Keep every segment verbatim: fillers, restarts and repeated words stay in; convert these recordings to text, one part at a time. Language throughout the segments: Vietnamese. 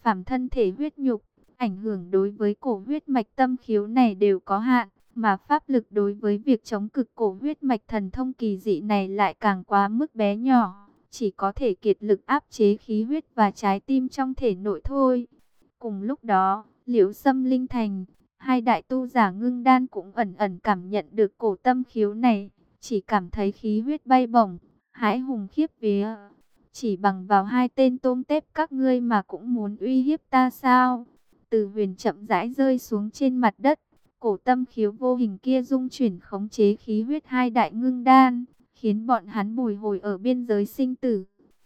phàm thân thể huyết nhục, ảnh hưởng đối với cổ huyết mạch tâm khiếu này đều có hạn, mà pháp lực đối với việc chống cực cổ huyết mạch thần thông kỳ dị này lại càng quá mức bé nhỏ, chỉ có thể kiệt lực áp chế khí huyết và trái tim trong thể nội thôi. Cùng lúc đó, Liễu Sâm Linh Thành, hai đại tu giả ngưng đan cũng ẩn ẩn cảm nhận được cổ tâm khiếu này, chỉ cảm thấy khí huyết bay bổng, hãi hùng khiếp vía. Chỉ bằng vào hai tên tôm tép các ngươi mà cũng muốn uy hiếp ta sao? Từ Huyền chậm rãi rơi xuống trên mặt đất, cổ tâm khiếu vô hình kia dung chuyển khống chế khí huyết hai đại ngưng đan, khiến bọn hắn bồi hồi ở biên giới sinh tử.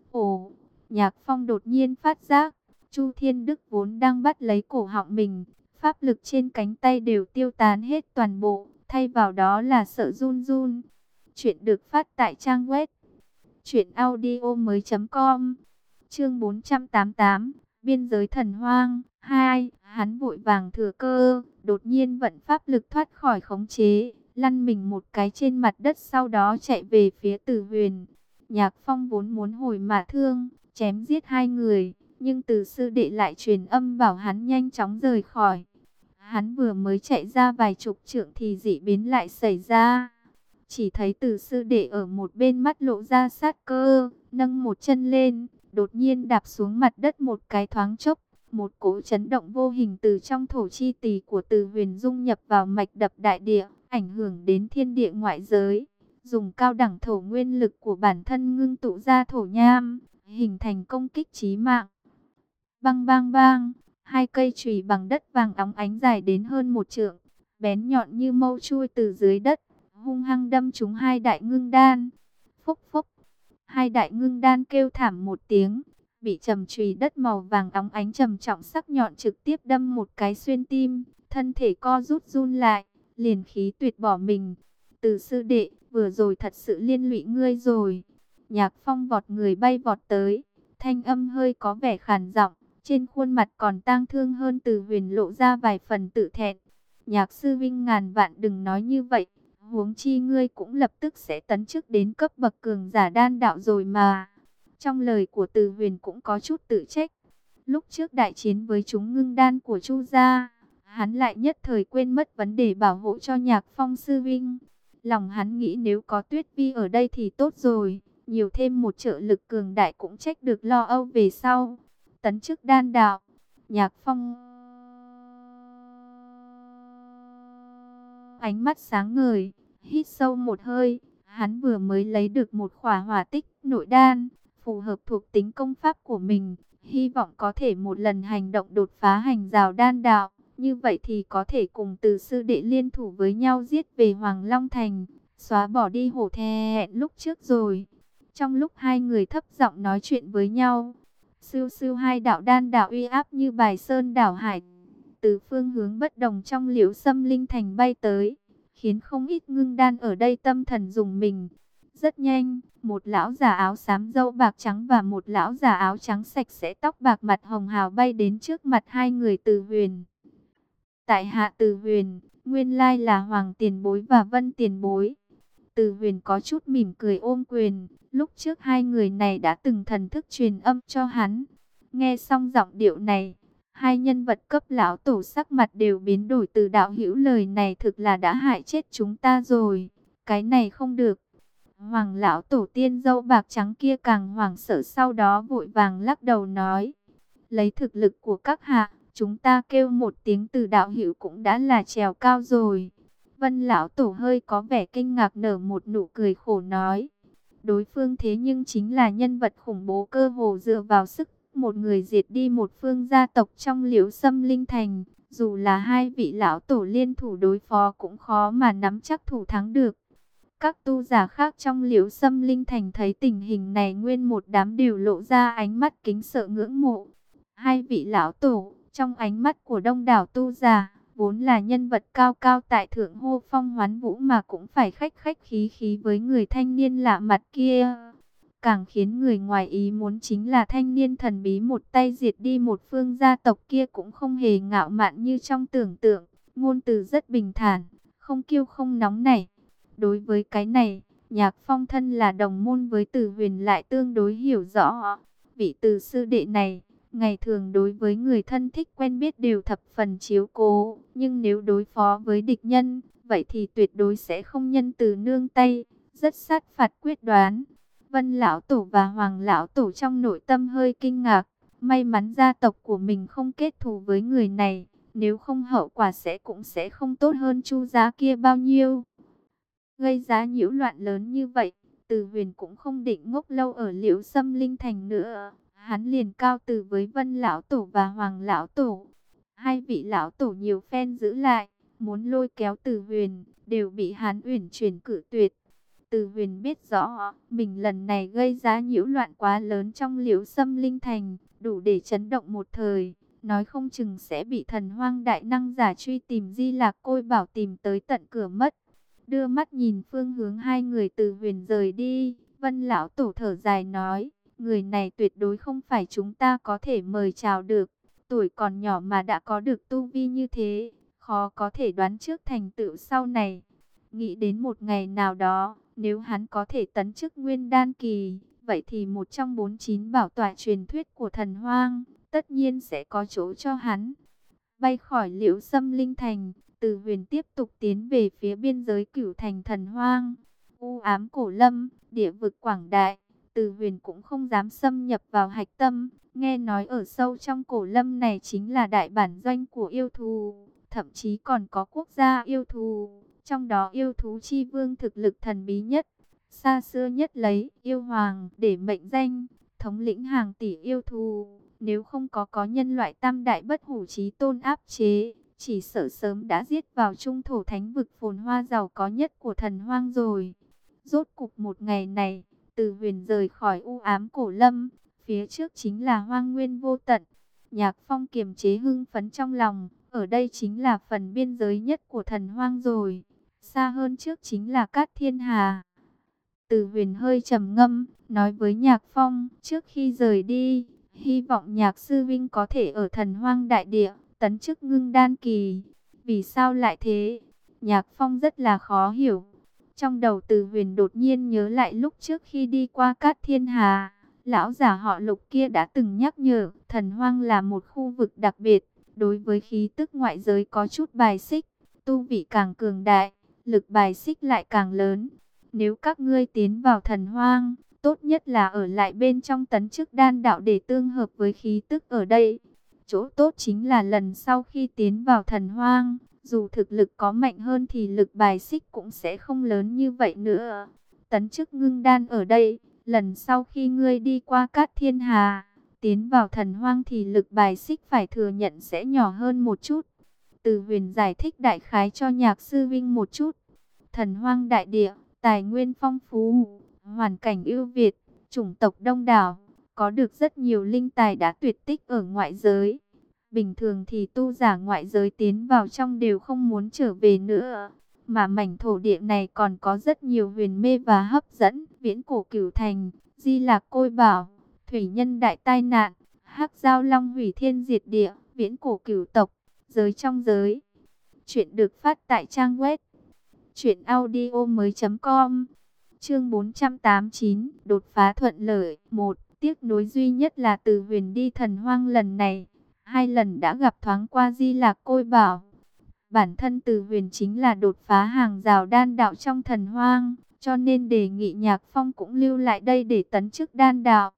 Ồ, Nhạc Phong đột nhiên phát giác, Chu Thiên Đức vốn đang bắt lấy cổ họng mình, pháp lực trên cánh tay đều tiêu tán hết toàn bộ, thay vào đó là sợ run run. Chuyện được phát tại trang web truyện audio mới.com. Chương bốn trăm tám mươi tám, biên giới thần hoang hai. Hắn vội vàng thừa cơ, đột nhiên vận pháp lực thoát khỏi khống chế, lăn mình một cái trên mặt đất, sau đó chạy về phía Từ Huyền. Nhạc Phong vốn muốn hồi mà thương, chém giết hai người, nhưng Từ sư đệ lại truyền âm bảo hắn nhanh chóng rời khỏi. Hắn vừa mới chạy ra vài chục trượng thì dị biến lại xảy ra. Chỉ thấy Từ sư đệ ở một bên mắt lộ ra sát cơ, nâng một chân lên, đột nhiên đạp xuống mặt đất một cái thoáng chốc. Một cỗ chấn động vô hình từ trong thổ chi tỳ của Từ Huyền dung nhập vào mạch đập đại địa, ảnh hưởng đến thiên địa ngoại giới. Dùng cao đẳng thổ nguyên lực của bản thân ngưng tụ ra thổ nham, hình thành công kích chí mạng. Bang bang bang, hai cây chùy bằng đất vàng óng ánh dài đến hơn một trượng, bén nhọn như mâu chui từ dưới đất, hung hăng đâm trúng hai đại ngưng đan. Phốc phốc, hai đại ngưng đan kêu thảm một tiếng, bị trầm chùy đất màu vàng óng ánh trầm trọng sắc nhọn trực tiếp đâm một cái xuyên tim, thân thể co rút run lại, liền khí tuyệt bỏ mình. Từ sư đệ, vừa rồi thật sự liên lụy ngươi rồi. Nhạc Phong vọt người bay vọt tới, thanh âm hơi có vẻ khàn giọng, trên khuôn mặt còn tang thương hơn Từ Huyền lộ ra vài phần tự thẹn. Nhạc sư vinh ngàn vạn đừng nói như vậy, huống chi ngươi cũng lập tức sẽ tấn chức đến cấp bậc cường giả đan đạo rồi mà. Trong lời của Từ Huyền cũng có chút tự trách. Lúc trước đại chiến với chúng ngưng đan của Chu gia, hắn lại nhất thời quên mất vấn đề bảo hộ cho Nhạc Phong sư vinh. Lòng hắn nghĩ nếu có Tuyết Vi ở đây thì tốt rồi, nhiều thêm một trợ lực cường đại cũng trách được lo âu về sau. Tấn chức đan đạo, Nhạc Phong ánh mắt sáng ngời, hít sâu một hơi. Hắn vừa mới lấy được một khỏa hỏa tích nội đan, phù hợp thuộc tính công pháp của mình, hy vọng có thể một lần hành động đột phá hành rào đan đạo. Như vậy thì có thể cùng Từ sư đệ liên thủ với nhau giết về Hoàng Long Thành, xóa bỏ đi hổ thẹn lúc trước rồi. Trong lúc hai người thấp giọng nói chuyện với nhau, sưu sưu hai đạo đan đạo uy áp như bài sơn đảo hải, từ phương hướng bất đồng trong Liễu Sâm Linh Thành bay tới, khiến không ít ngưng đan ở đây tâm thần rùng mình. Rất nhanh, một lão già áo xám râu bạc trắng và một lão già áo trắng sạch sẽ tóc bạc mặt hồng hào bay đến trước mặt hai người Từ Huyền. Tại hạ Từ Huyền, nguyên lai là Hoàng tiền bối và Vân tiền bối. Từ Huyền có chút mỉm cười ôm quyền, lúc trước hai người này đã từng thần thức truyền âm cho hắn. Nghe xong giọng điệu này, hai nhân vật cấp lão tổ sắc mặt đều biến đổi. Từ đạo hữu, lời này thực là đã hại chết chúng ta rồi, cái này không được. Hoàng lão tổ tiên dâu bạc trắng kia càng hoảng sợ, sau đó vội vàng lắc đầu nói: lấy thực lực của các hạ, chúng ta kêu một tiếng Từ đạo hữu cũng đã là trèo cao rồi. Vân lão tổ hơi có vẻ kinh ngạc, nở một nụ cười khổ nói: đối phương thế nhưng chính là nhân vật khủng bố, cơ hồ dựa vào sức một người diệt đi một phương gia tộc trong Liễu Sâm Linh Thành. Dù là hai vị lão tổ liên thủ đối phó cũng khó mà nắm chắc thủ thắng được. Các tu giả khác trong Liễu Sâm Linh Thành thấy tình hình này, nguyên một đám đều lộ ra ánh mắt kính sợ ngưỡng mộ. Hai vị lão tổ, trong ánh mắt của đông đảo tu giả, vốn là nhân vật cao cao tại thượng hô phong hoán vũ, mà cũng phải khách khách khí khí với người thanh niên lạ mặt kia. Càng khiến người ngoài ý muốn chính là thanh niên thần bí một tay diệt đi một phương gia tộc kia cũng không hề ngạo mạn như trong tưởng tượng, ngôn từ rất bình thản, không kiêu không nóng nảy. Đối với cái này, Nhạc Phong thân là đồng môn với Từ Huyền lại tương đối hiểu rõ. Vị Từ sư đệ này, Ngày thường đối với người thân thích quen biết đều thập phần chiếu cố, nhưng nếu đối phó với địch nhân, vậy thì tuyệt đối sẽ không nhân từ nương tay, rất sát phạt quyết đoán. Vân Lão Tổ và Hoàng Lão Tổ trong nội tâm hơi kinh ngạc, may mắn gia tộc của mình không kết thù với người này, nếu không hậu quả sẽ cũng sẽ không tốt hơn Chu gia kia bao nhiêu. Gây ra nhiễu loạn lớn như vậy, Từ Huyền cũng không định ngốc lâu ở Liễu Sâm Linh Thành nữa. Hắn liền cao từ với Vân Lão Tổ và Hoàng Lão Tổ. Hai vị Lão Tổ nhiều phen giữ lại, muốn lôi kéo Từ Huyền, đều bị hắn uyển chuyển cự tuyệt. Từ Huyền biết rõ, mình lần này gây ra nhiễu loạn quá lớn trong Liễu Sâm Linh Thành, đủ để chấn động một thời. Nói không chừng sẽ bị thần hoang đại năng giả truy tìm Di Lạc Côi Bảo tìm tới tận cửa mất. Đưa mắt nhìn phương hướng hai người Từ Huyền rời đi, Vân Lão Tổ thở dài nói, người này tuyệt đối không phải chúng ta có thể mời chào được. Tuổi còn nhỏ mà đã có được tu vi như thế, khó có thể đoán trước thành tựu sau này. Nghĩ đến một ngày nào đó, nếu hắn có thể tấn chức nguyên đan kỳ, vậy thì một trong bốn chín bảo tọa truyền thuyết của thần hoang, tất nhiên sẽ có chỗ cho hắn. Bay khỏi Liễu Sâm Linh Thành, Từ Huyền tiếp tục tiến về phía biên giới Cửu Thành thần hoang. U ám cổ lâm, địa vực quảng đại, Từ Huyền cũng không dám xâm nhập vào hạch tâm. Nghe nói ở sâu trong cổ lâm này chính là đại bản doanh của yêu thú, thậm chí còn có quốc gia yêu thú. Trong đó yêu thú chi vương thực lực thần bí nhất, xa xưa nhất lấy yêu hoàng để mệnh danh, thống lĩnh hàng tỷ yêu thú. Nếu không có có nhân loại tam đại bất hủ chí tôn áp chế, chỉ sợ sớm đã giết vào trung thổ thánh vực phồn hoa giàu có nhất của thần hoang rồi. Rốt cục một ngày này, Từ Huyền rời khỏi u ám cổ lâm, phía trước chính là hoang nguyên vô tận. Nhạc Phong kiềm chế hưng phấn trong lòng, ở đây chính là phần biên giới nhất của thần hoang rồi. Xa hơn trước chính là Cát Thiên Hà. Từ Huyền hơi trầm ngâm, nói với Nhạc Phong, trước khi rời đi, hy vọng Nhạc Sư Vinh có thể ở thần hoang đại địa, tấn chức ngưng đan kỳ. Vì sao lại thế? Nhạc Phong rất là khó hiểu. Trong đầu Từ Huyền đột nhiên nhớ lại lúc trước khi đi qua Cát Thiên Hà, lão giả họ Lục kia đã từng nhắc nhở, thần hoang là một khu vực đặc biệt, đối với khí tức ngoại giới có chút bài xích, tu vị càng cường đại, lực bài xích lại càng lớn. Nếu các ngươi tiến vào thần hoang, tốt nhất là ở lại bên trong tấn chức đan đạo để tương hợp với khí tức ở đây. Chỗ tốt chính là lần sau khi tiến vào thần hoang, dù thực lực có mạnh hơn thì lực bài xích cũng sẽ không lớn như vậy nữa. Tấn chức ngưng đan ở đây, lần sau khi ngươi đi qua Cát Thiên Hà, tiến vào thần hoang thì lực bài xích phải thừa nhận sẽ nhỏ hơn một chút. Từ Huyền giải thích đại khái cho Nhạc Sư Vinh một chút. Thần hoang đại địa, tài nguyên phong phú, hoàn cảnh ưu việt, chủng tộc đông đảo, có được rất nhiều linh tài đã tuyệt tích ở ngoại giới. Bình thường thì tu giả ngoại giới tiến vào trong đều không muốn trở về nữa. Mà mảnh thổ địa này còn có rất nhiều huyền mê và hấp dẫn, viễn cổ cửu thành, Di Lạc Côi Bảo, thủy nhân đại tai nạn, hắc giao long hủy thiên diệt địa, viễn cổ cửu tộc, giới trong giới. Chuyện được phát tại trang web truyện audio mới chấm com. Chương bốn trăm tám mươi chín, đột phá thuận lợi. Một, tiếc nối duy nhất là Từ Huyền đi thần hoang lần này, hai lần đã gặp thoáng qua Di Lạc Côi Bảo. Bản thân Từ Huyền chính là đột phá hàng rào đan đạo trong thần hoang, cho nên đề nghị Nhạc Phong cũng lưu lại đây để tấn chức đan đạo.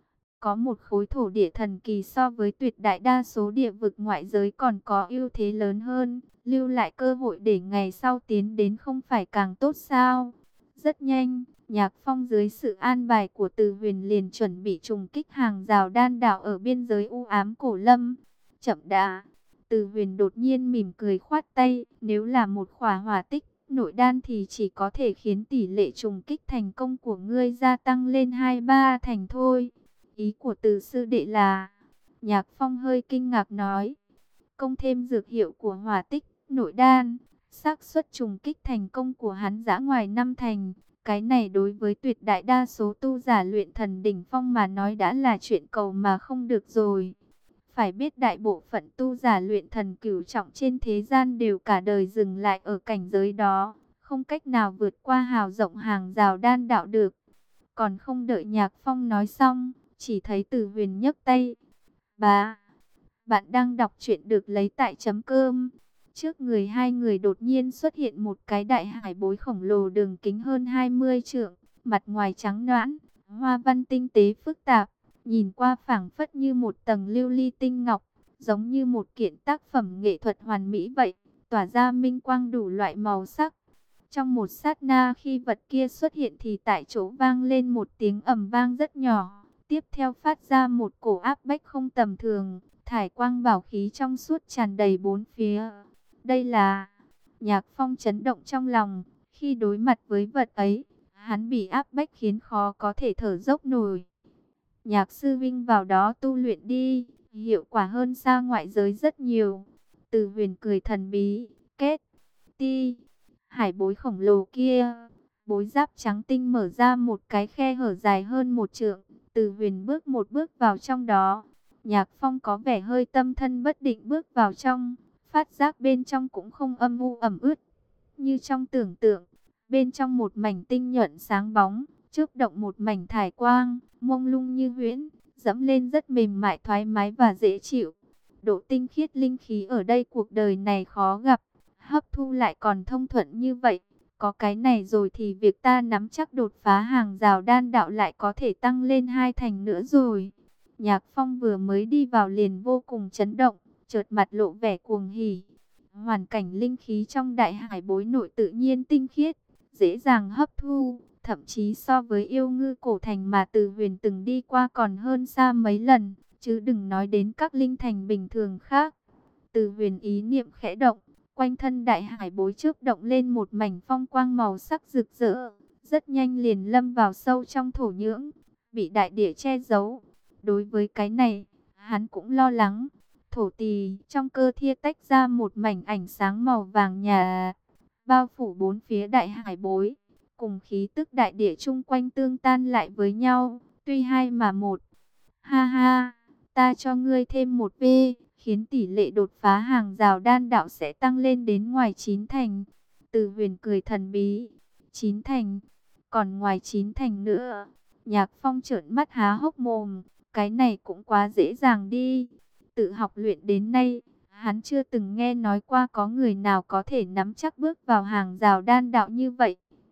Có một khối thổ địa thần kỳ so với tuyệt đại đa số địa vực ngoại giới còn có ưu thế lớn hơn, lưu lại cơ hội để ngày sau tiến đến không phải càng tốt sao? Rất nhanh, Nhạc Phong dưới sự an bài của Từ Huyền liền chuẩn bị trùng kích hàng rào đan đạo ở biên giới u ám cổ lâm. Chậm đã, Từ Huyền đột nhiên mỉm cười khoát tay, nếu là một khỏa hỏa tích nội đan thì chỉ có thể khiến tỷ lệ trùng kích thành công của ngươi gia tăng lên hai ba thành thôi. Ý của Từ sư đệ là? Nhạc Phong hơi kinh ngạc nói, công thêm dược hiệu của hỏa tích nội đan, xác suất trùng kích thành công của hắn dã ngoài năm thành. Cái này đối với tuyệt đại đa số tu giả luyện thần đỉnh phong mà nói đã là chuyện cầu mà không được rồi. Phải biết đại bộ phận tu giả luyện thần cửu trọng trên thế gian đều cả đời dừng lại ở cảnh giới đó, không cách nào vượt qua hào rộng hàng rào đan đạo được. Còn không đợi Nhạc Phong nói xong, chỉ thấy Từ Huyền nhấc tay, Bà, bạn đang đọc truyện được lấy tại chấm cơm. Trước người hai người đột nhiên xuất hiện một cái đại hải bối khổng lồ đường kính hơn hai mươi trượng, mặt ngoài trắng nõn, hoa văn tinh tế phức tạp, nhìn qua phảng phất như một tầng lưu ly tinh ngọc, giống như một kiện tác phẩm nghệ thuật hoàn mỹ vậy, tỏa ra minh quang đủ loại màu sắc. Trong một sát na khi vật kia xuất hiện thì tại chỗ vang lên một tiếng ầm vang rất nhỏ, tiếp theo phát ra một cổ áp bách không tầm thường, thải quang bảo khí trong suốt tràn đầy bốn phía. Đây là... Nhạc Phong chấn động trong lòng, khi đối mặt với vật ấy, hắn bị áp bách khiến khó có thể thở dốc nổi. Nhạc sư vinh vào đó tu luyện đi, hiệu quả hơn xa ngoại giới rất nhiều. Từ Huyền cười thần bí, kết, ti, hải bối khổng lồ kia. Bối giáp trắng tinh mở ra một cái khe hở dài hơn một trượng, Từ Huyền bước một bước vào trong đó. Nhạc Phong có vẻ hơi tâm thân bất định bước vào trong, phát giác bên trong cũng không âm u ẩm ướt như trong tưởng tượng. Bên trong một mảnh tinh nhuận sáng bóng, chớp động một mảnh thải quang, mông lung như huyễn, dẫm lên rất mềm mại thoải mái và dễ chịu. Độ tinh khiết linh khí ở đây cuộc đời này khó gặp, hấp thu lại còn thông thuận như vậy. Có cái này rồi thì việc ta nắm chắc đột phá hàng rào đan đạo lại có thể tăng lên hai thành nữa rồi. Nhạc Phong vừa mới đi vào liền vô cùng chấn động, chợt mặt lộ vẻ cuồng hỉ. Hoàn cảnh linh khí trong đại hải bối nội tự nhiên tinh khiết, dễ dàng hấp thu, thậm chí so với yêu ngư cổ thành mà Từ Huyền từng đi qua còn hơn xa mấy lần, chứ đừng nói đến các linh thành bình thường khác. Từ Huyền ý niệm khẽ động, quanh thân đại hải bối trước động lên một mảnh phong quang màu sắc rực rỡ, rất nhanh liền lâm vào sâu trong thổ nhưỡng, bị đại địa che giấu. Đối với cái này, hắn cũng lo lắng. Thổ tỳ trong cơ thia tách ra một mảnh ánh sáng màu vàng nhà, bao phủ bốn phía đại hải bối, cùng khí tức đại địa chung quanh tương tan lại với nhau, tuy hai mà một. Ha ha, ta cho ngươi thêm một V, khiến tỷ lệ đột phá hàng rào đan đạo sẽ tăng lên đến ngoài chín thành. Từ Huyền cười thần bí, chín thành, còn ngoài chín thành nữa. Nhạc Phong trợn mắt há hốc mồm, cái này cũng quá dễ dàng đi. Tự học luyện đến nay, hắn chưa từng nghe nói qua có người nào có thể nắm chắc bước vào hàng rào đan đạo như vậy.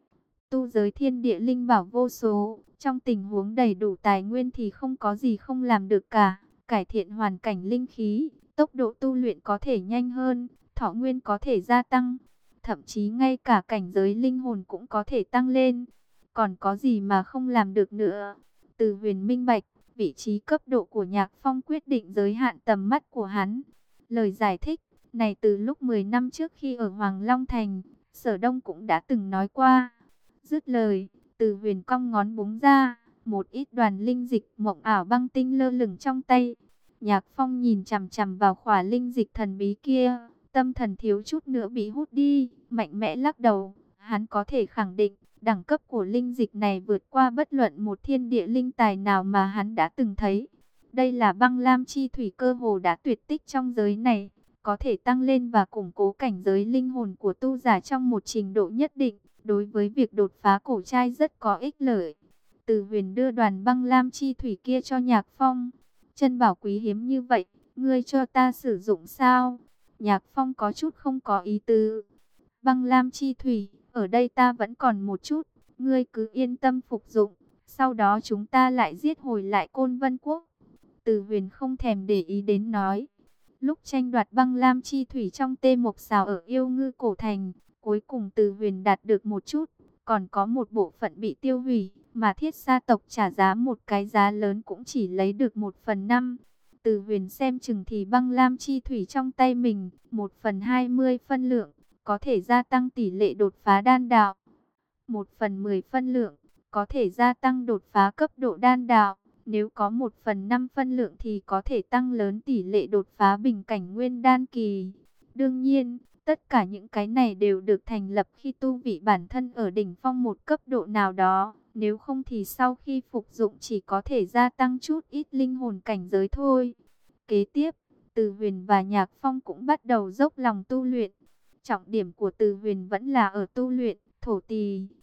Tu giới thiên địa linh bảo vô số, trong tình huống đầy đủ tài nguyên thì không có gì không làm được cả. Cải thiện hoàn cảnh linh khí, tốc độ tu luyện có thể nhanh hơn, thọ nguyên có thể gia tăng, thậm chí ngay cả cảnh giới linh hồn cũng có thể tăng lên. Còn có gì mà không làm được nữa? Từ Huyền minh bạch, vị trí cấp độ của Nhạc Phong quyết định giới hạn tầm mắt của hắn. Lời giải thích này từ lúc mười năm trước khi ở Hoàng Long Thành, Sở Đông cũng đã từng nói qua. Dứt lời, Từ Huyền cong ngón búng ra, một ít đoàn linh dịch mộng ảo băng tinh lơ lửng trong tay. Nhạc Phong nhìn chằm chằm vào khỏa linh dịch thần bí kia, tâm thần thiếu chút nữa bị hút đi, mạnh mẽ lắc đầu. Hắn có thể khẳng định, đẳng cấp của linh dịch này vượt qua bất luận một thiên địa linh tài nào mà hắn đã từng thấy. Đây là băng lam chi thủy cơ hồ đã tuyệt tích trong giới này, có thể tăng lên và củng cố cảnh giới linh hồn của tu giả trong một trình độ nhất định. Đối với việc đột phá cổ trai rất có ích lợi. Từ Huyền đưa đoàn băng lam chi thủy kia cho Nhạc Phong. Chân bảo quý hiếm như vậy, ngươi cho ta sử dụng sao? Nhạc Phong có chút không có ý tứ. Băng lam chi thủy, ở đây ta vẫn còn một chút, ngươi cứ yên tâm phục dụng. Sau đó chúng ta lại giết hồi lại Côn Vân Quốc. Từ Huyền không thèm để ý đến nói. Lúc tranh đoạt băng lam chi thủy trong tê mộc xào ở yêu ngư cổ thành, cuối cùng Từ Huyền đạt được một chút, còn có một bộ phận bị tiêu hủy, mà Thiết Sa tộc trả giá một cái giá lớn cũng chỉ lấy được một phần năm. Từ Huyền xem chừng thì băng lam chi thủy trong tay mình, một phần hai mươi phân lượng, có thể gia tăng tỷ lệ đột phá đan đạo. Một phần mười phân lượng, có thể gia tăng đột phá cấp độ đan đạo. Nếu có một phần năm phân lượng thì có thể tăng lớn tỷ lệ đột phá bình cảnh nguyên đan kỳ. Đương nhiên, tất cả những cái này đều được thành lập khi tu vị bản thân ở đỉnh phong một cấp độ nào đó. Nếu không thì sau khi phục dụng chỉ có thể gia tăng chút ít linh hồn cảnh giới thôi. Kế tiếp, Từ Huyền và Nhạc Phong cũng bắt đầu dốc lòng tu luyện. Trọng điểm của Từ Huyền vẫn là ở tu luyện thổ tỳ.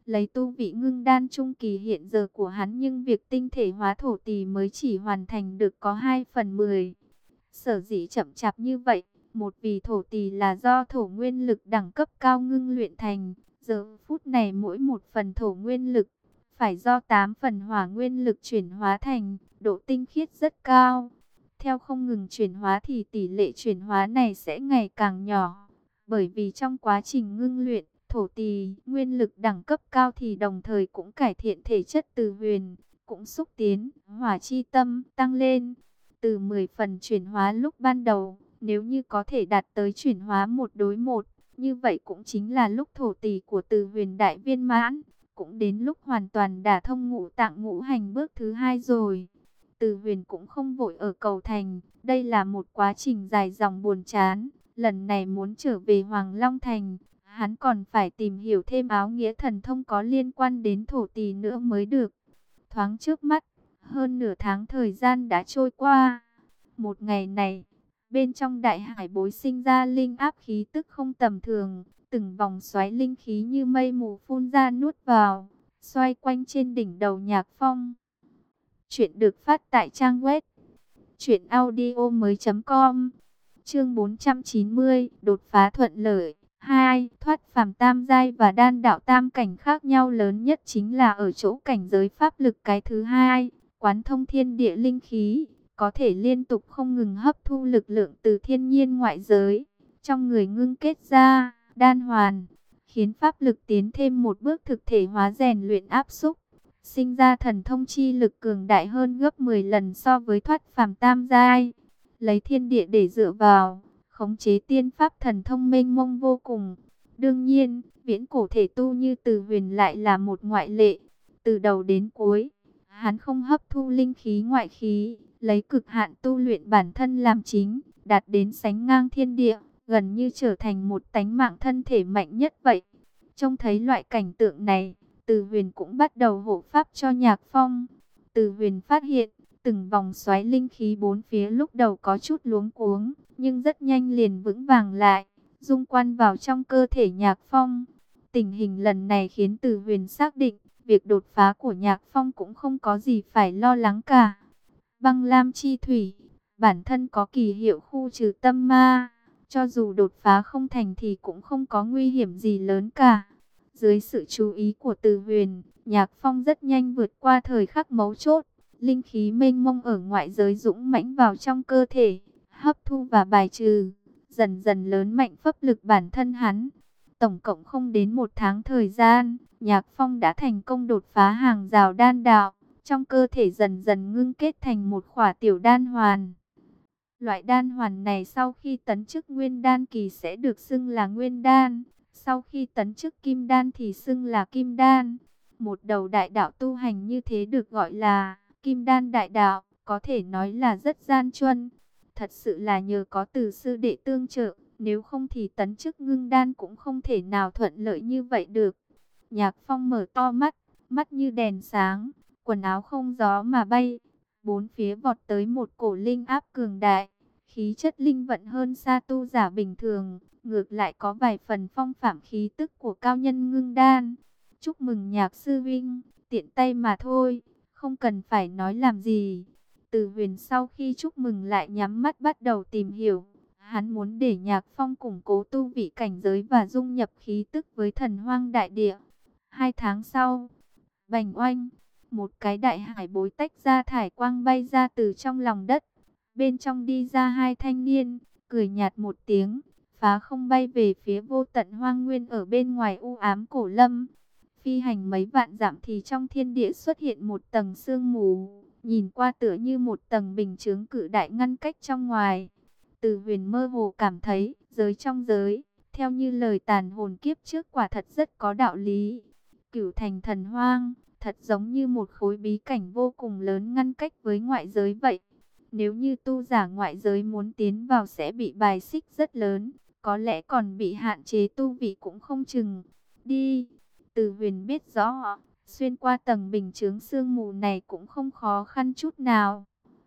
Lấy tu vị ngưng đan trung kỳ hiện giờ của hắn, nhưng việc tinh thể hóa thổ tỳ mới chỉ hoàn thành được có hai phần mười. Sở dĩ chậm chạp như vậy, một vì thổ tỳ là do thổ nguyên lực đẳng cấp cao ngưng luyện thành, giờ phút này mỗi một phần thổ nguyên lực phải do tám phần hỏa nguyên lực chuyển hóa thành, độ tinh khiết rất cao. Theo không ngừng chuyển hóa thì tỷ lệ chuyển hóa này sẽ ngày càng nhỏ, bởi vì trong quá trình ngưng luyện, thổ tỳ nguyên lực đẳng cấp cao thì đồng thời cũng cải thiện thể chất từ huyền, cũng xúc tiến hỏa chi tâm tăng lên. Từ mười phần chuyển hóa lúc ban đầu, nếu như có thể đạt tới chuyển hóa một đối một, như vậy cũng chính là lúc thổ tỳ của từ huyền đại viên mãn, cũng đến lúc hoàn toàn đả thông ngũ tạng ngũ hành bước thứ hai rồi. Từ huyền cũng không vội ở cầu thành, đây là một quá trình dài dòng buồn chán. Lần này muốn trở về Hoàng Long Thành, hắn còn phải tìm hiểu thêm áo nghĩa thần thông có liên quan đến thổ tỳ nữa mới được. Thoáng trước mắt, hơn nửa tháng thời gian đã trôi qua. Một ngày này, bên trong đại hải bối sinh ra linh áp khí tức không tầm thường, từng vòng xoáy linh khí như mây mù phun ra nuốt vào, xoay quanh trên đỉnh đầu Nhạc Phong. Chuyện được phát tại trang web truyện audio mới chấm com. Chương bốn trăm chín mươi, đột phá thuận lợi. hai. Thoát phàm tam giai và đan đạo tam cảnh khác nhau lớn nhất chính là ở chỗ cảnh giới pháp lực cái thứ hai, quán thông thiên địa linh khí, có thể liên tục không ngừng hấp thu lực lượng từ thiên nhiên ngoại giới, trong người ngưng kết ra đan hoàn, khiến pháp lực tiến thêm một bước thực thể hóa rèn luyện áp xúc, sinh ra thần thông chi lực cường đại hơn gấp mười lần so với thoát phàm tam giai. Lấy thiên địa để dựa vào, khống chế tiên pháp thần thông mênh mông vô cùng. Đương nhiên, viễn cổ thể tu như Từ Huyền lại là một ngoại lệ. Từ đầu đến cuối, hắn không hấp thu linh khí ngoại khí, lấy cực hạn tu luyện bản thân làm chính, đạt đến sánh ngang thiên địa, gần như trở thành một tánh mạng thân thể mạnh nhất vậy. Trông thấy loại cảnh tượng này, Từ Huyền cũng bắt đầu hộ pháp cho Nhạc Phong. Từ Huyền phát hiện, từng vòng xoáy linh khí bốn phía lúc đầu có chút luống cuống, nhưng rất nhanh liền vững vàng lại, dung quan vào trong cơ thể Nhạc Phong. Tình hình lần này khiến Từ Huyền xác định, việc đột phá của Nhạc Phong cũng không có gì phải lo lắng cả. Băng lam chi thủy, bản thân có kỳ hiệu khu trừ tâm ma, cho dù đột phá không thành thì cũng không có nguy hiểm gì lớn cả. Dưới sự chú ý của Từ Huyền, Nhạc Phong rất nhanh vượt qua thời khắc mấu chốt. Linh khí mênh mông ở ngoại giới dũng mãnh vào trong cơ thể, hấp thu và bài trừ, dần dần lớn mạnh pháp lực bản thân hắn. Tổng cộng không đến một tháng thời gian, Nhạc Phong đã thành công đột phá hàng rào đan đạo, trong cơ thể dần dần ngưng kết thành một khỏa tiểu đan hoàn. Loại đan hoàn này sau khi tấn chức nguyên đan kỳ sẽ được xưng là nguyên đan, sau khi tấn chức kim đan thì xưng là kim đan. Một đầu đại đạo tu hành như thế được gọi là Kim Đan đại đạo, có thể nói là rất gian truân. Thật sự là nhờ có Từ sư đệ tương trợ, nếu không thì tấn chức ngưng đan cũng không thể nào thuận lợi như vậy được. Nhạc Phong mở to mắt, mắt như đèn sáng, quần áo không gió mà bay. Bốn phía vọt tới một cổ linh áp cường đại, khí chất linh vận hơn xa tu giả bình thường, ngược lại có vài phần phong phạm khí tức của cao nhân ngưng đan. Chúc mừng Nhạc sư vinh, tiện tay mà thôi, không cần phải nói làm gì. Từ Huyền sau khi chúc mừng lại nhắm mắt bắt đầu tìm hiểu. Hắn muốn để Nhạc Phong củng cố tu vị cảnh giới và dung nhập khí tức với thần hoang đại địa. Hai tháng sau, bành oanh, một cái đại hải bối tách ra thải quang bay ra từ trong lòng đất. Bên trong đi ra hai thanh niên, cười nhạt một tiếng, phá không bay về phía vô tận hoang nguyên ở bên ngoài u ám cổ lâm. Phi hành mấy vạn dặm thì trong thiên địa xuất hiện một tầng sương mù, nhìn qua tựa như một tầng bình chướng cự đại ngăn cách trong ngoài. Từ Huyền mơ hồ cảm thấy, giới trong giới, theo như lời tàn hồn kiếp trước quả thật rất có đạo lý. Cửu thành thần hoang, thật giống như một khối bí cảnh vô cùng lớn ngăn cách với ngoại giới vậy. Nếu như tu giả ngoại giới muốn tiến vào sẽ bị bài xích rất lớn, có lẽ còn bị hạn chế tu vị cũng không chừng. Đi! Từ Huyền biết rõ, xuyên qua tầng bình chướng sương mù này cũng không khó khăn chút nào.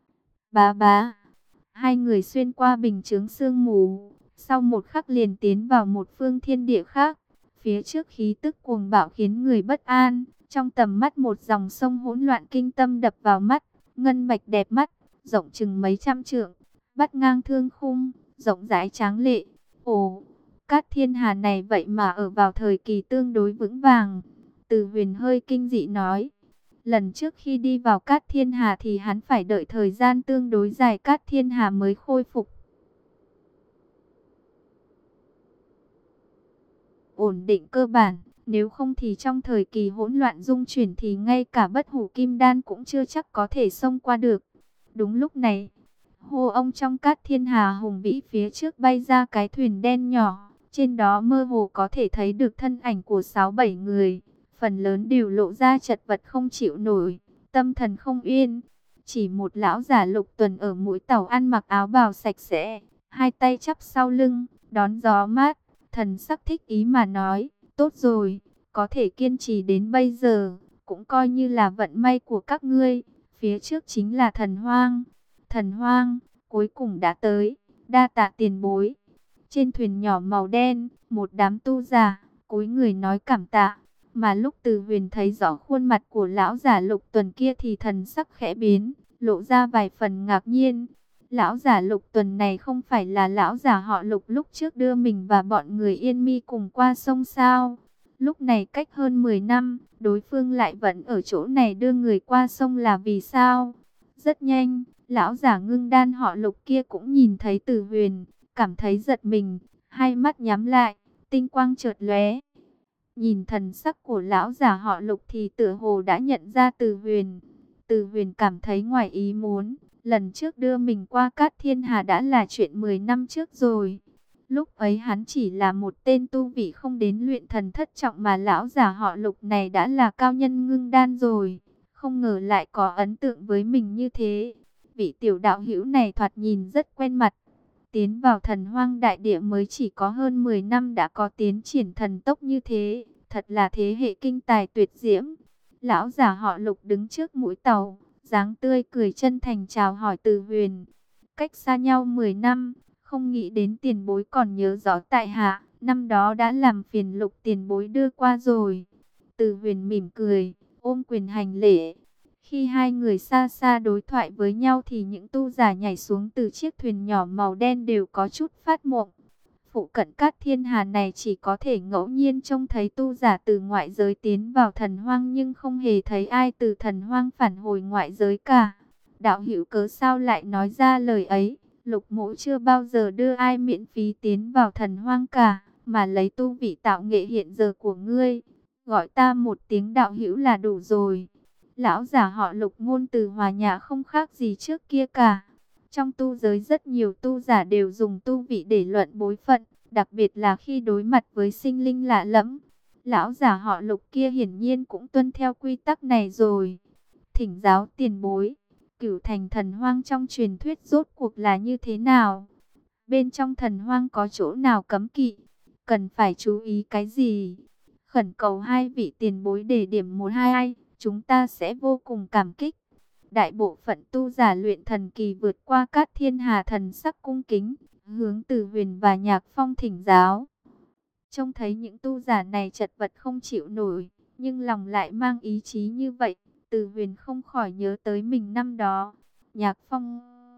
Bá bá, hai người xuyên qua bình chướng sương mù, sau một khắc liền tiến vào một phương thiên địa khác. Phía trước khí tức cuồng bạo khiến người bất an, trong tầm mắt một dòng sông hỗn loạn kinh tâm đập vào mắt, ngân bạch đẹp mắt, rộng chừng mấy trăm trượng, bắt ngang thương khung, rộng rãi tráng lệ. Ồ, Cát Thiên Hà này vậy mà ở vào thời kỳ tương đối vững vàng. Từ Huyền hơi kinh dị nói. Lần trước khi đi vào Cát Thiên Hà thì hắn phải đợi thời gian tương đối dài Cát Thiên Hà mới khôi phục ổn định cơ bản. Nếu không thì trong thời kỳ hỗn loạn dung chuyển thì ngay cả bất hủ kim đan cũng chưa chắc có thể xông qua được. Đúng lúc này, hô ông trong Cát Thiên Hà hùng vĩ phía trước bay ra cái thuyền đen nhỏ. Trên đó mơ hồ có thể thấy được thân ảnh của sáu bảy người. Phần lớn đều lộ ra chật vật không chịu nổi, tâm thần không yên. Chỉ một lão giả Lục Tuần ở mũi tàu ăn mặc áo bào sạch sẽ, hai tay chắp sau lưng, đón gió mát, thần sắc thích ý mà nói, tốt rồi, có thể kiên trì đến bây giờ, cũng coi như là vận may của các ngươi. Phía trước chính là thần hoang. Thần hoang, cuối cùng đã tới, đa tạ tiền bối. Trên thuyền nhỏ màu đen, một đám tu giả, cúi người nói cảm tạ. Mà lúc Từ Huyền thấy rõ khuôn mặt của lão giả Lục Tuần kia thì thần sắc khẽ biến, lộ ra vài phần ngạc nhiên. Lão giả Lục Tuần này không phải là lão giả họ Lục lúc trước đưa mình và bọn người Yên Mi cùng qua sông sao? Lúc này cách hơn mười năm, đối phương lại vẫn ở chỗ này đưa người qua sông là vì sao? Rất nhanh, lão giả ngưng đan họ Lục kia cũng nhìn thấy Từ Huyền, cảm thấy giật mình, hai mắt nhắm lại, tinh quang chợt lóe. Nhìn thần sắc của lão giả họ Lục thì tựa hồ đã nhận ra Từ Huyền. Từ Huyền cảm thấy ngoài ý muốn, lần trước đưa mình qua Cát Thiên Hà đã là chuyện mười năm trước rồi. Lúc ấy hắn chỉ là một tên tu vị không đến luyện thần thất trọng mà lão giả họ Lục này đã là cao nhân ngưng đan rồi. Không ngờ lại có ấn tượng với mình như thế. Vị tiểu đạo hữu này thoạt nhìn rất quen mặt. Tiến vào thần hoang đại địa mới chỉ có hơn mười năm đã có tiến triển thần tốc như thế, thật là thế hệ kinh tài tuyệt diễm. Lão giả họ Lục đứng trước mũi tàu, dáng tươi cười chân thành chào hỏi Từ Huyền. Cách xa nhau mười năm, không nghĩ đến tiền bối còn nhớ rõ tại hạ, năm đó đã làm phiền Lục tiền bối đưa qua rồi. Từ Huyền mỉm cười, ôm quyền hành lễ. Khi hai người xa xa đối thoại với nhau thì những tu giả nhảy xuống từ chiếc thuyền nhỏ màu đen đều có chút phát mộng. Phụ cận Cát Thiên Hà này chỉ có thể ngẫu nhiên trông thấy tu giả từ ngoại giới tiến vào thần hoang nhưng không hề thấy ai từ thần hoang phản hồi ngoại giới cả. Đạo hữu cớ sao lại nói ra lời ấy? Lục mỗ chưa bao giờ đưa ai miễn phí tiến vào thần hoang cả, mà lấy tu vị tạo nghệ hiện giờ của ngươi, gọi ta một tiếng đạo hữu là đủ rồi. Lão giả họ Lục ngôn từ hòa nhã không khác gì trước kia cả. Trong tu giới rất nhiều tu giả đều dùng tu vị để luận bối phận, đặc biệt là khi đối mặt với sinh linh lạ lẫm. Lão giả họ Lục kia hiển nhiên cũng tuân theo quy tắc này rồi. Thỉnh giáo tiền bối, Cửu Thành thần hoang trong truyền thuyết rốt cuộc là như thế nào? Bên trong thần hoang có chỗ nào cấm kỵ? Cần phải chú ý cái gì? Khẩn cầu hai vị tiền bối đề điểm một hai ai, chúng ta sẽ vô cùng cảm kích. Đại bộ phận tu giả luyện thần kỳ vượt qua Cát Thiên Hà thần sắc cung kính, hướng Từ Huyền và Nhạc Phong thỉnh giáo. Trông thấy những tu giả này chật vật không chịu nổi, nhưng lòng lại mang ý chí như vậy, Từ Huyền không khỏi nhớ tới mình năm đó. Nhạc Phong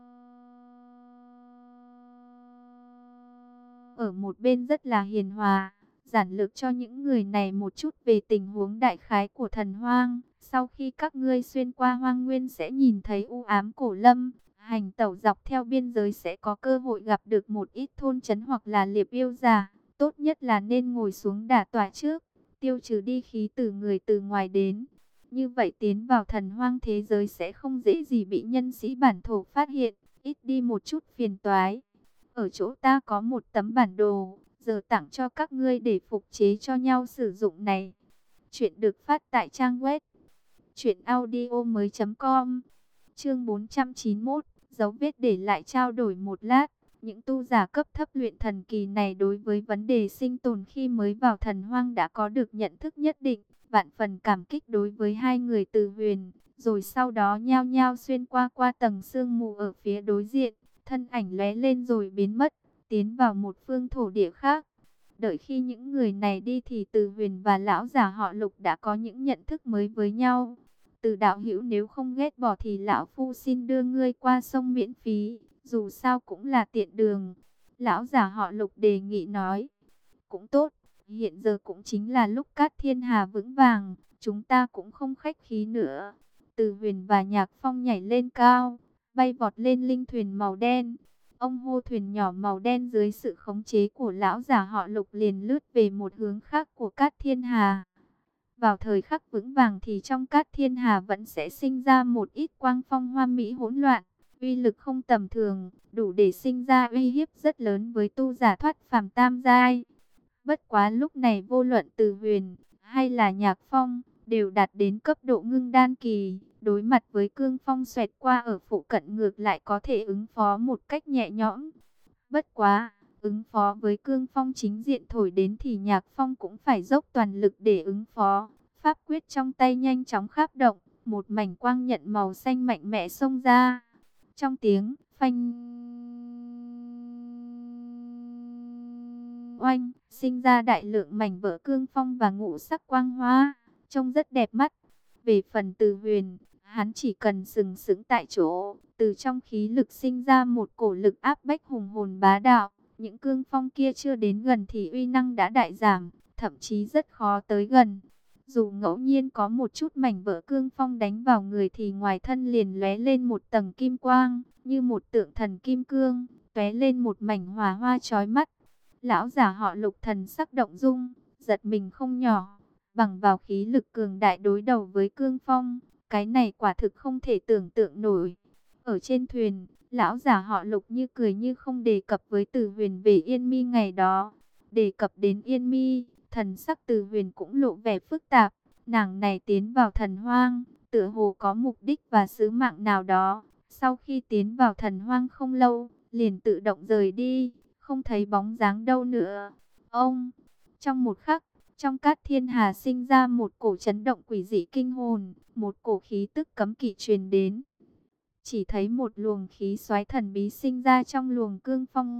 ở một bên rất là hiền hòa, giản lược cho những người này một chút về tình huống đại khái của thần hoang. Sau khi các ngươi xuyên qua hoang nguyên sẽ nhìn thấy u ám cổ lâm, hành tẩu dọc theo biên giới sẽ có cơ hội gặp được một ít thôn trấn hoặc là liệp yêu giả. Tốt nhất là nên ngồi xuống đả tọa trước, tiêu trừ đi khí từ người từ ngoài đến. Như vậy tiến vào thần hoang thế giới sẽ không dễ gì bị nhân sĩ bản thổ phát hiện, ít đi một chút phiền toái. Ở chỗ ta có một tấm bản đồ, giờ tặng cho các ngươi để phục chế cho nhau sử dụng này. Chuyện được phát tại trang web truyện audio mới chấm com. Chương bốn trăm chín mươi mốt, dấu vết để lại trao đổi một lát. Những tu giả cấp thấp luyện thần kỳ này đối với vấn đề sinh tồn khi mới vào thần hoang đã có được nhận thức nhất định, vạn phần cảm kích đối với hai người Từ Huyền, rồi sau đó nhao nhao xuyên qua qua tầng sương mù ở phía đối diện, thân ảnh lóe lên rồi biến mất, tiến vào một phương thổ địa khác. Đợi khi những người này đi thì Từ Huyền và lão già họ Lục đã có những nhận thức mới với nhau. Từ đạo hữu, nếu không ghét bỏ thì lão phu xin đưa ngươi qua sông miễn phí, dù sao cũng là tiện đường. Lão già họ Lục đề nghị nói. Cũng tốt, hiện giờ cũng chính là lúc Cát Thiên Hà vững vàng, chúng ta cũng không khách khí nữa. Từ Huyền và Nhạc Phong nhảy lên cao, bay vọt lên linh thuyền màu đen. Ông hô thuyền nhỏ màu đen dưới sự khống chế của lão già họ Lục liền lướt về một hướng khác của Cát Thiên Hà. Vào thời khắc vững vàng thì trong Cát Thiên Hà vẫn sẽ sinh ra một ít quang phong hoa mỹ hỗn loạn, uy lực không tầm thường, đủ để sinh ra uy hiếp rất lớn với tu giả thoát phàm tam giai. Bất quá lúc này vô luận Từ Huyền hay là Nhạc Phong đều đạt đến cấp độ ngưng đan kỳ, đối mặt với cương phong xoẹt qua ở phụ cận ngược lại có thể ứng phó một cách nhẹ nhõm. Bất quá, ứng phó với cương phong chính diện thổi đến thì Nhạc Phong cũng phải dốc toàn lực để ứng phó. Pháp quyết trong tay nhanh chóng kháp động, một mảnh quang nhận màu xanh mạnh mẽ xông ra. Trong tiếng phanh oanh, sinh ra đại lượng mảnh vỡ cương phong và ngũ sắc quang hoa, trông rất đẹp mắt. Về phần Từ Huyền, hắn chỉ cần sừng sững tại chỗ, từ trong khí lực sinh ra một cổ lực áp bách hùng hồn bá đạo. Những cương phong kia chưa đến gần thì uy năng đã đại giảm, thậm chí rất khó tới gần. Dù ngẫu nhiên có một chút mảnh vỡ cương phong đánh vào người thì ngoài thân liền lóe lên một tầng kim quang, như một tượng thần kim cương, tóe lên một mảnh hỏa hoa chói mắt. Lão giả họ Lục thần sắc động dung, giật mình không nhỏ, bằng vào khí lực cường đại đối đầu với cương phong, cái này quả thực không thể tưởng tượng nổi. Ở trên thuyền, lão giả họ Lục như cười như không đề cập với Từ Huyền về Yên Mi ngày đó. Đề cập đến Yên Mi, thần sắc Từ Huyền cũng lộ vẻ phức tạp. Nàng này tiến vào thần hoang, tựa hồ có mục đích và sứ mạng nào đó. Sau khi tiến vào thần hoang không lâu, liền tự động rời đi, không thấy bóng dáng đâu nữa. Ông, trong một khắc, trong Cát Thiên Hà sinh ra một cổ chấn động quỷ dị kinh hồn, một cổ khí tức cấm kỵ truyền đến. Chỉ thấy một luồng khí xoáy thần bí sinh ra trong luồng cương phong.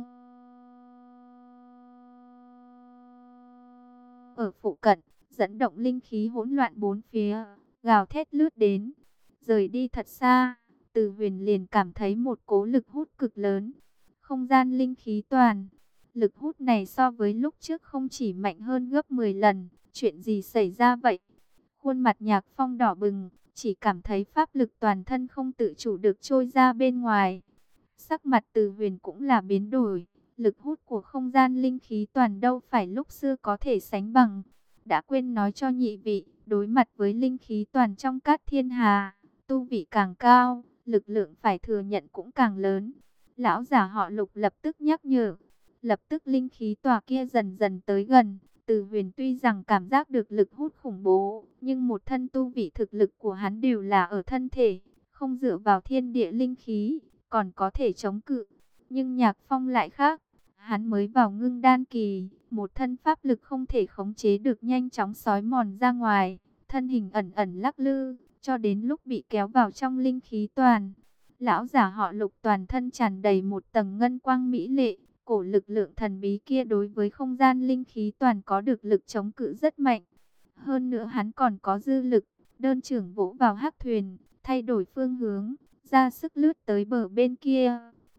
Ở phụ cận, dẫn động linh khí hỗn loạn bốn phía, gào thét lướt đến. Rời đi thật xa, Từ Huyền liền cảm thấy một cố lực hút cực lớn. Không gian linh khí toàn. Lực hút này so với lúc trước không chỉ mạnh hơn gấp mười lần. Chuyện gì xảy ra vậy? Khuôn mặt Nhạc Phong đỏ bừng, chỉ cảm thấy pháp lực toàn thân không tự chủ được trôi ra bên ngoài. Sắc mặt Từ Huyền cũng là biến đổi. Lực hút của không gian linh khí toàn đâu phải lúc xưa có thể sánh bằng. Đã quên nói cho nhị vị, đối mặt với linh khí toàn trong Cát Thiên Hà, tu vị càng cao, lực lượng phải thừa nhận cũng càng lớn. Lão giả họ Lục lập tức nhắc nhở. Lập tức linh khí tòa kia dần dần tới gần. Từ Huyền tuy rằng cảm giác được lực hút khủng bố, nhưng một thân tu vị thực lực của hắn đều là ở thân thể, không dựa vào thiên địa linh khí, còn có thể chống cự. Nhưng Nhạc Phong lại khác, hắn mới vào ngưng đan kỳ, một thân pháp lực không thể khống chế được nhanh chóng xói mòn ra ngoài, thân hình ẩn ẩn lắc lư, cho đến lúc bị kéo vào trong linh khí toàn. Lão giả họ Lục toàn thân tràn đầy một tầng ngân quang mỹ lệ, cổ lực lượng thần bí kia đối với không gian linh khí toàn có được lực chống cự rất mạnh. Hơn nữa hắn còn có dư lực, đơn trưởng vỗ vào hắc thuyền, thay đổi phương hướng, ra sức lướt tới bờ bên kia.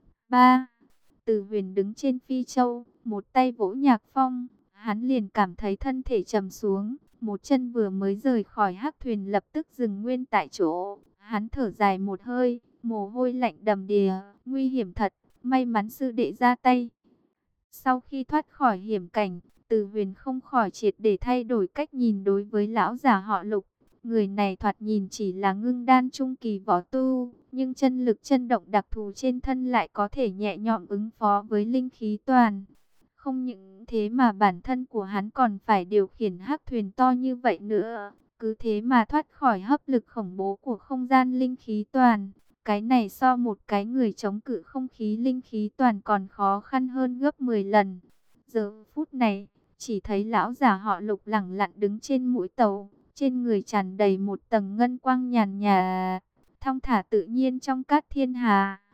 Ba. Từ Huyền đứng trên phi châu, một tay vỗ Nhạc Phong, hắn liền cảm thấy thân thể trầm xuống, một chân vừa mới rời khỏi hắc thuyền lập tức dừng nguyên tại chỗ. Hắn thở dài một hơi, mồ hôi lạnh đầm đìa, nguy hiểm thật, may mắn sư đệ ra tay. Sau khi thoát khỏi hiểm cảnh, Từ Huyền không khỏi triệt để thay đổi cách nhìn đối với lão giả họ Lục. Người này thoạt nhìn chỉ là ngưng đan trung kỳ võ tu, nhưng chân lực chân động đặc thù trên thân lại có thể nhẹ nhõm ứng phó với linh khí toàn. Không những thế mà bản thân của hắn còn phải điều khiển hắc thuyền to như vậy nữa. Cứ thế mà thoát khỏi hấp lực khủng bố của không gian linh khí toàn. Cái này so một cái người chống cự không khí linh khí toàn còn khó khăn hơn gấp mười lần. Giờ phút này, chỉ thấy lão già họ Lục lẳng lặng đứng trên mũi tàu. Trên người tràn đầy một tầng ngân quang nhàn nhà, thong thả tự nhiên trong Cát Thiên Hà.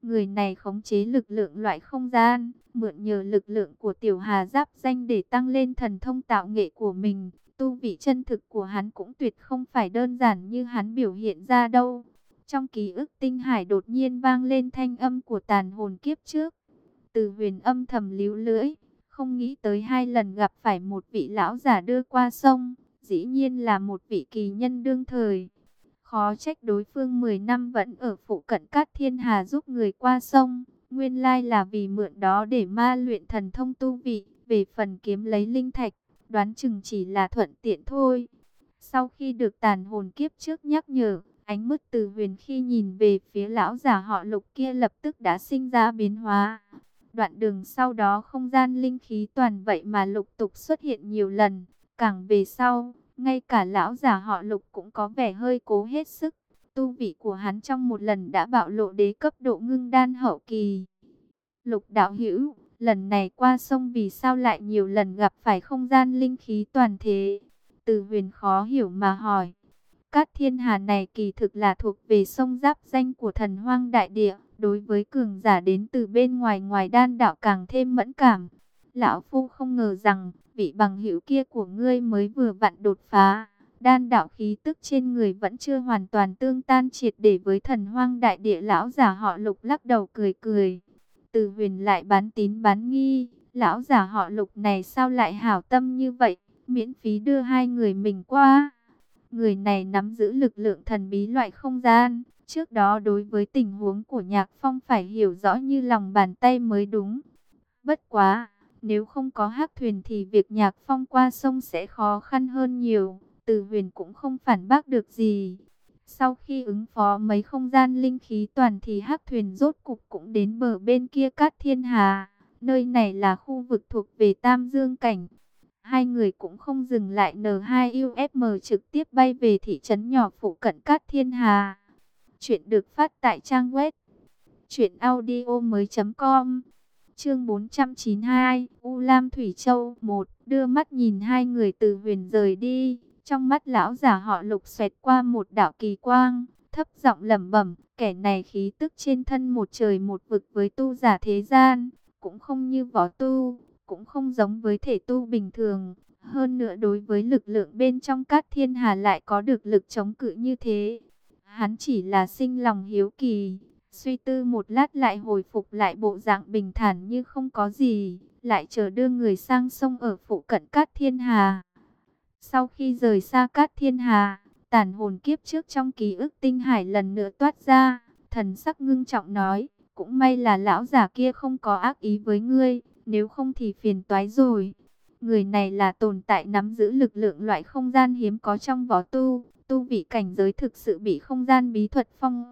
Người này khống chế lực lượng loại không gian, mượn nhờ lực lượng của Tiểu Hà giáp danh để tăng lên thần thông tạo nghệ của mình. Tu vị chân thực của hắn cũng tuyệt không phải đơn giản như hắn biểu hiện ra đâu. Trong ký ức tinh hải đột nhiên vang lên thanh âm của tàn hồn kiếp trước. Từ Huyền âm thầm líu lưỡi, không nghĩ tới hai lần gặp phải một vị lão giả đưa qua sông, dĩ nhiên là một vị kỳ nhân đương thời. Khó trách đối phương mười năm vẫn ở phụ cận Cát Thiên Hà giúp người qua sông, nguyên lai là vì mượn đó để ma luyện thần thông tu vị. Về phần kiếm lấy linh thạch, đoán chừng chỉ là thuận tiện thôi. Sau khi được tàn hồn kiếp trước nhắc nhở, ánh mắt Từ Huyền khi nhìn về phía lão giả họ Lục kia lập tức đã sinh ra biến hóa. Đoạn đường sau đó không gian linh khí toàn vậy mà lục tục xuất hiện nhiều lần. Càng về sau, ngay cả lão giả họ Lục cũng có vẻ hơi cố hết sức. Tu vị của hắn trong một lần đã bạo lộ đế cấp độ ngưng đan hậu kỳ. Lục đạo hữu, lần này qua sông vì sao lại nhiều lần gặp phải không gian linh khí toàn thế? Từ Huyền khó hiểu mà hỏi. Cát Thiên Hà này kỳ thực là thuộc về sông giáp danh của thần hoang đại địa. Đối với cường giả đến từ bên ngoài ngoài đan đạo càng thêm mẫn cảm. Lão Phu không ngờ rằng vị bằng hữu kia của ngươi mới vừa vặn đột phá. Đan đạo khí tức trên người vẫn chưa hoàn toàn tương tan triệt để với thần hoang đại địa. Lão giả họ Lục lắc đầu cười cười. Từ Huyền lại bán tín bán nghi. Lão giả họ Lục này sao lại hảo tâm như vậy, miễn phí đưa hai người mình qua. Người này nắm giữ lực lượng thần bí loại không gian. Trước đó đối với tình huống của Nhạc Phong phải hiểu rõ như lòng bàn tay mới đúng. Bất quá, nếu không có hắc thuyền thì việc Nhạc Phong qua sông sẽ khó khăn hơn nhiều. Từ Huyền cũng không phản bác được gì. Sau khi ứng phó mấy không gian linh khí toàn thì hắc thuyền rốt cục cũng đến bờ bên kia Cát Thiên Hà. Nơi này là khu vực thuộc về Tam Dương Cảnh. Hai người cũng không dừng lại N hai U F M trực tiếp bay về thị trấn nhỏ phụ cận Cát Thiên Hà. Chuyện được phát tại trang web truyện audio mới chấm com. Chương bốn trăm chín mươi hai, U Lam Thủy Châu một. Đưa mắt nhìn hai người Từ Huyền rời đi, trong mắt lão giả họ Lục xoẹt qua một đạo kỳ quang, thấp giọng lẩm bẩm, kẻ này khí tức trên thân một trời một vực với tu giả thế gian, cũng không như võ tu, cũng không giống với thể tu bình thường. Hơn nữa đối với lực lượng bên trong Cát Thiên Hà lại có được lực chống cự như thế. Hắn chỉ là sinh lòng hiếu kỳ, suy tư một lát lại hồi phục lại bộ dạng bình thản như không có gì, lại chờ đưa người sang sông ở phụ cận Cát Thiên Hà. Sau khi rời xa Cát Thiên Hà, tàn hồn kiếp trước trong ký ức tinh hải lần nữa toát ra, thần sắc ngưng trọng nói, cũng may là lão giả kia không có ác ý với ngươi, nếu không thì phiền toái rồi. Người này là tồn tại nắm giữ lực lượng loại không gian hiếm có trong võ tu, tu vị cảnh giới thực sự bị không gian bí thuật phong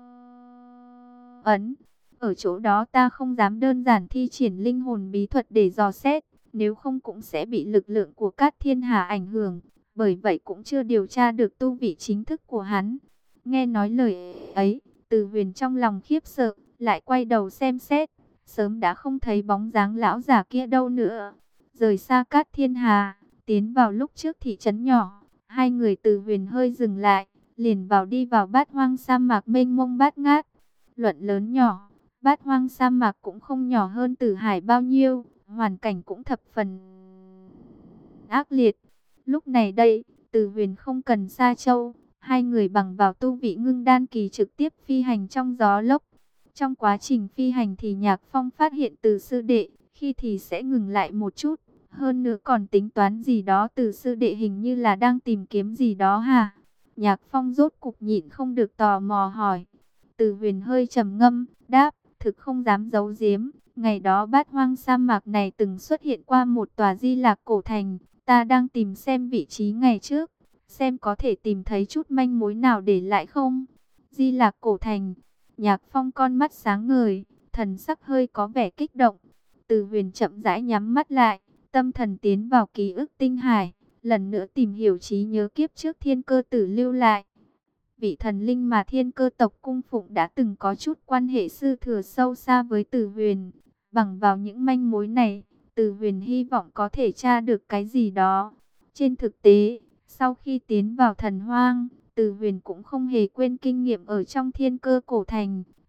ấn. Ở chỗ đó ta không dám đơn giản thi triển linh hồn bí thuật để dò xét, nếu không cũng sẽ bị lực lượng của Cát Thiên Hà ảnh hưởng. Bởi vậy cũng chưa điều tra được tu vị chính thức của hắn. Nghe nói lời ấy, Từ Huyền trong lòng khiếp sợ, lại quay đầu xem xét. Sớm đã không thấy bóng dáng lão giả kia đâu nữa. Rời xa Cát Thiên Hà, tiến vào lúc trước thị trấn nhỏ. Hai người Từ Huyền hơi dừng lại, liền vào đi vào bát hoang sa mạc mênh mông bát ngát. Luận lớn nhỏ, bát hoang sa mạc cũng không nhỏ hơn Tử Hải bao nhiêu. Hoàn cảnh cũng thập phần ác liệt. Lúc này đây, Từ Huyền không cần Sa Châu, hai người bằng vào tu vị ngưng đan kỳ trực tiếp phi hành trong gió lốc. Trong quá trình phi hành thì Nhạc Phong phát hiện Từ sư đệ, khi thì sẽ ngừng lại một chút, hơn nữa còn tính toán gì đó. Từ sư đệ hình như là đang tìm kiếm gì đó hả? Nhạc Phong rốt cục nhịn không được tò mò hỏi. Từ Huyền hơi trầm ngâm, đáp, thực không dám giấu giếm, ngày đó bát hoang sa mạc này từng xuất hiện qua một tòa Di Lạc cổ thành. Ta đang tìm xem vị trí ngày trước, xem có thể tìm thấy chút manh mối nào để lại không. Di Lạc cổ thành. Nhạc Phong con mắt sáng ngời, thần sắc hơi có vẻ kích động. Từ Huyền chậm rãi nhắm mắt lại, tâm thần tiến vào ký ức tinh hải, lần nữa tìm hiểu trí nhớ kiếp trước Thiên Cơ Tử lưu lại. Vị thần linh mà Thiên Cơ tộc cung phụng đã từng có chút quan hệ sư thừa sâu xa với Từ Huyền. Bằng vào những manh mối này, Từ Huyền hy vọng có thể tra được cái gì đó. Trên thực tế, sau khi tiến vào thần hoang, Từ Huyền cũng không hề quên kinh nghiệm ở trong Thiên Cơ cổ thành.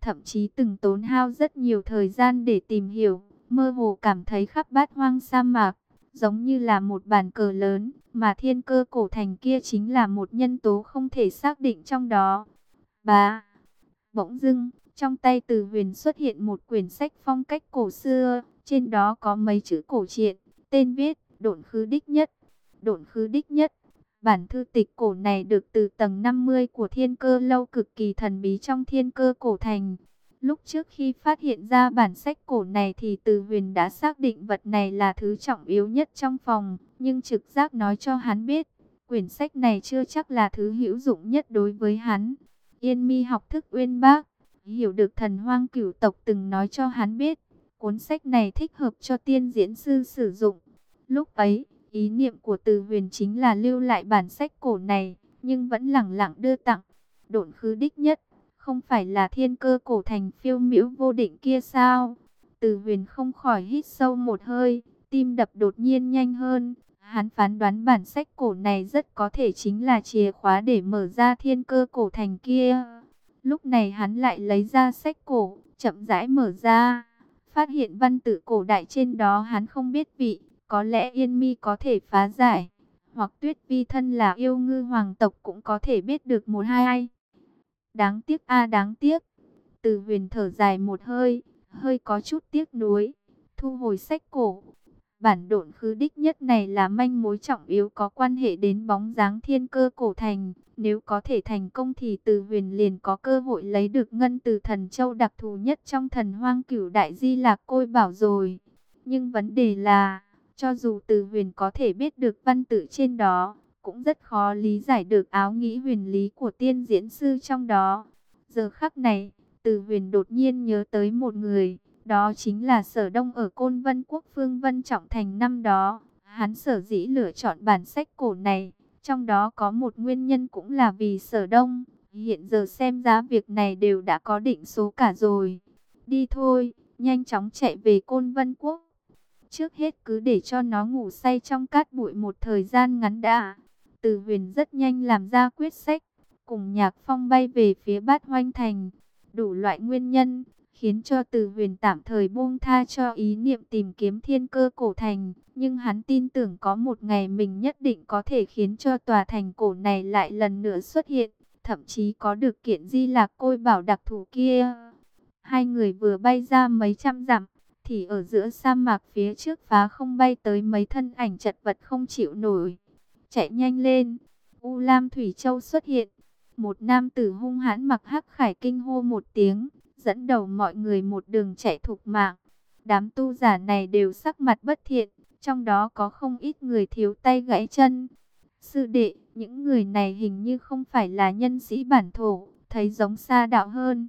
thậm chí từng tốn hao rất nhiều thời gian để tìm hiểu, mơ hồ cảm thấy khắp bát hoang sa mạc, giống như là một bàn cờ lớn, mà thiên cơ cổ thành kia chính là một nhân tố không thể xác định trong đó. Bá, bỗng dưng, trong tay Từ Huyền xuất hiện một quyển sách phong cách cổ xưa, trên đó có mấy chữ cổ truyện, tên viết, Độn Khứ Đích Nhất. Độn Khứ Đích Nhất. Bản thư tịch cổ này được từ tầng năm mươi của Thiên Cơ Lâu cực kỳ thần bí trong Thiên Cơ cổ thành. Lúc trước khi phát hiện ra bản sách cổ này thì Từ Huyền đã xác định vật này là thứ trọng yếu nhất trong phòng, nhưng trực giác nói cho hắn biết, quyển sách này chưa chắc là thứ hữu dụng nhất đối với hắn. Yên Mi học thức uyên bác, hiểu được thần hoang cửu tộc từng nói cho hắn biết, cuốn sách này thích hợp cho tiên diễn sư sử dụng. Lúc ấy, ý niệm của Từ Huyền chính là lưu lại bản sách cổ này, nhưng vẫn lẳng lặng đưa tặng. Độn Khứ Đích Nhất, không phải là thiên cơ cổ thành phiêu miễu vô định kia sao? Từ Huyền không khỏi hít sâu một hơi, tim đập đột nhiên nhanh hơn. Hắn phán đoán bản sách cổ này rất có thể chính là chìa khóa để mở ra thiên cơ cổ thành kia. Lúc này hắn lại lấy ra sách cổ, chậm rãi mở ra, phát hiện văn tự cổ đại trên đó hắn không biết vị. Có lẽ Yên Mi có thể phá giải, hoặc Tuyết Vi thân là yêu ngư hoàng tộc cũng có thể biết được một hai. Đáng tiếc a đáng tiếc. Từ Huyền thở dài một hơi, hơi có chút tiếc nuối, thu hồi sách cổ. Bản Độn Khứ Đích Nhất này là manh mối trọng yếu có quan hệ đến bóng dáng thiên cơ cổ thành. Nếu có thể thành công thì Từ Huyền liền có cơ hội lấy được ngân từ thần châu đặc thù nhất trong thần hoang cửu đại di lạc côi bảo rồi. Nhưng vấn đề là, cho dù Từ Huyền có thể biết được văn tự trên đó, cũng rất khó lý giải được áo nghĩ huyền lý của tiên diễn sư trong đó. Giờ khắc này, Từ Huyền đột nhiên nhớ tới một người, đó chính là Sở Đông ở Côn Vân Quốc Phương Vân Trọng Thành năm đó. Hắn sở dĩ lựa chọn bản sách cổ này, trong đó có một nguyên nhân cũng là vì Sở Đông. Hiện giờ xem ra việc này đều đã có định số cả rồi. Đi thôi, nhanh chóng chạy về Côn Vân Quốc. Trước hết cứ để cho nó ngủ say trong cát bụi một thời gian ngắn đã. Từ Huyền rất nhanh làm ra quyết sách, cùng Nhạc Phong bay về phía Bát Hoanh Thành. Đủ loại nguyên nhân khiến cho Từ Huyền tạm thời buông tha cho ý niệm tìm kiếm thiên cơ cổ thành, nhưng hắn tin tưởng có một ngày mình nhất định có thể khiến cho tòa thành cổ này lại lần nữa xuất hiện, thậm chí có được kiện di lạc côi bảo đặc thù kia. Hai người vừa bay ra mấy trăm dặm, thì ở giữa sa mạc phía trước phá không bay tới mấy thân ảnh chật vật không chịu nổi. Chạy nhanh lên, U Lam Thủy Châu xuất hiện. Một nam tử hung hãn mặc hắc khải kinh hô một tiếng, dẫn đầu mọi người một đường chạy thục mạng. Đám tu giả này đều sắc mặt bất thiện, trong đó có không ít người thiếu tay gãy chân. Sư đệ, những người này hình như không phải là nhân sĩ bản thổ, thấy giống sa đạo hơn.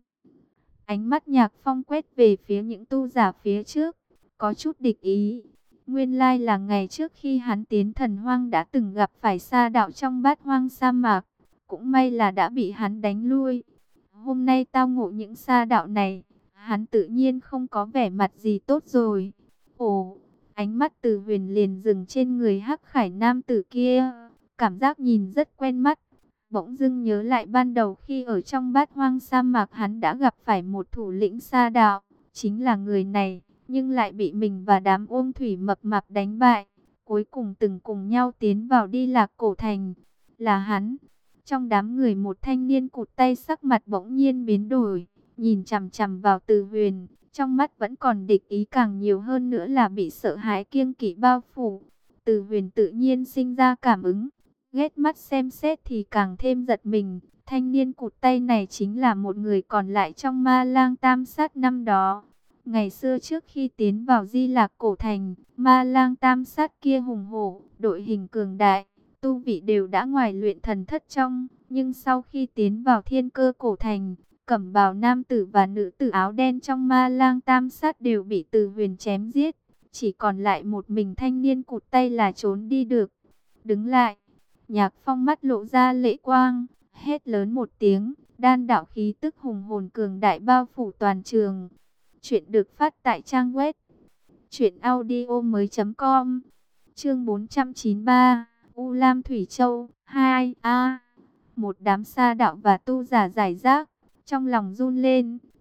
Ánh mắt Nhạc Phong quét về phía những tu giả phía trước, có chút địch ý. Nguyên lai là ngày trước khi hắn tiến thần hoang đã từng gặp phải sa đạo trong bát hoang sa mạc. Cũng may là đã bị hắn đánh lui. Hôm nay tao ngộ những sa đạo này, hắn tự nhiên không có vẻ mặt gì tốt rồi. Ồ, ánh mắt Từ Huyền liền dừng trên người hắc khải nam tử kia. Cảm giác nhìn rất quen mắt. Bỗng dưng nhớ lại ban đầu khi ở trong bát hoang sa mạc hắn đã gặp phải một thủ lĩnh sa đạo. Chính là người này, nhưng lại bị mình và đám ôm thủy mập mạp đánh bại. Cuối cùng từng cùng nhau tiến vào đi lạc cổ thành. Là hắn. Trong đám người một thanh niên cụt tay sắc mặt bỗng nhiên biến đổi. Nhìn chằm chằm vào Từ Huyền. Trong mắt vẫn còn địch ý, càng nhiều hơn nữa là bị sợ hãi kiêng kỵ bao phủ. Từ Huyền tự nhiên sinh ra cảm ứng. Ghét mắt xem xét thì càng thêm giật mình. Thanh niên cụt tay này chính là một người còn lại trong Ma Lang Tam Sát năm đó. Ngày xưa trước khi tiến vào Di Lạc cổ thành, Ma Lang Tam Sát kia hùng hổ, đội hình cường đại, tu vị đều đã ngoài luyện thần thất trong. Nhưng sau khi tiến vào Thiên Cơ cổ thành, cẩm bào nam tử và nữ tử áo đen trong Ma Lang Tam Sát đều bị Từ Huyền chém giết. Chỉ còn lại một mình thanh niên cụt tay là trốn đi được. Đứng lại, Nhạc Phong mắt lộ ra lệ quang, hét lớn một tiếng, đan đạo khí tức hùng hồn cường đại bao phủ toàn trường. Chuyện được phát tại trang web truyện audio mới chấm com. Chương bốn trăm chín mươi ba, U Lam Thủy Châu hai a. Một đám sa đạo và tu giả giải rác, trong lòng run lên,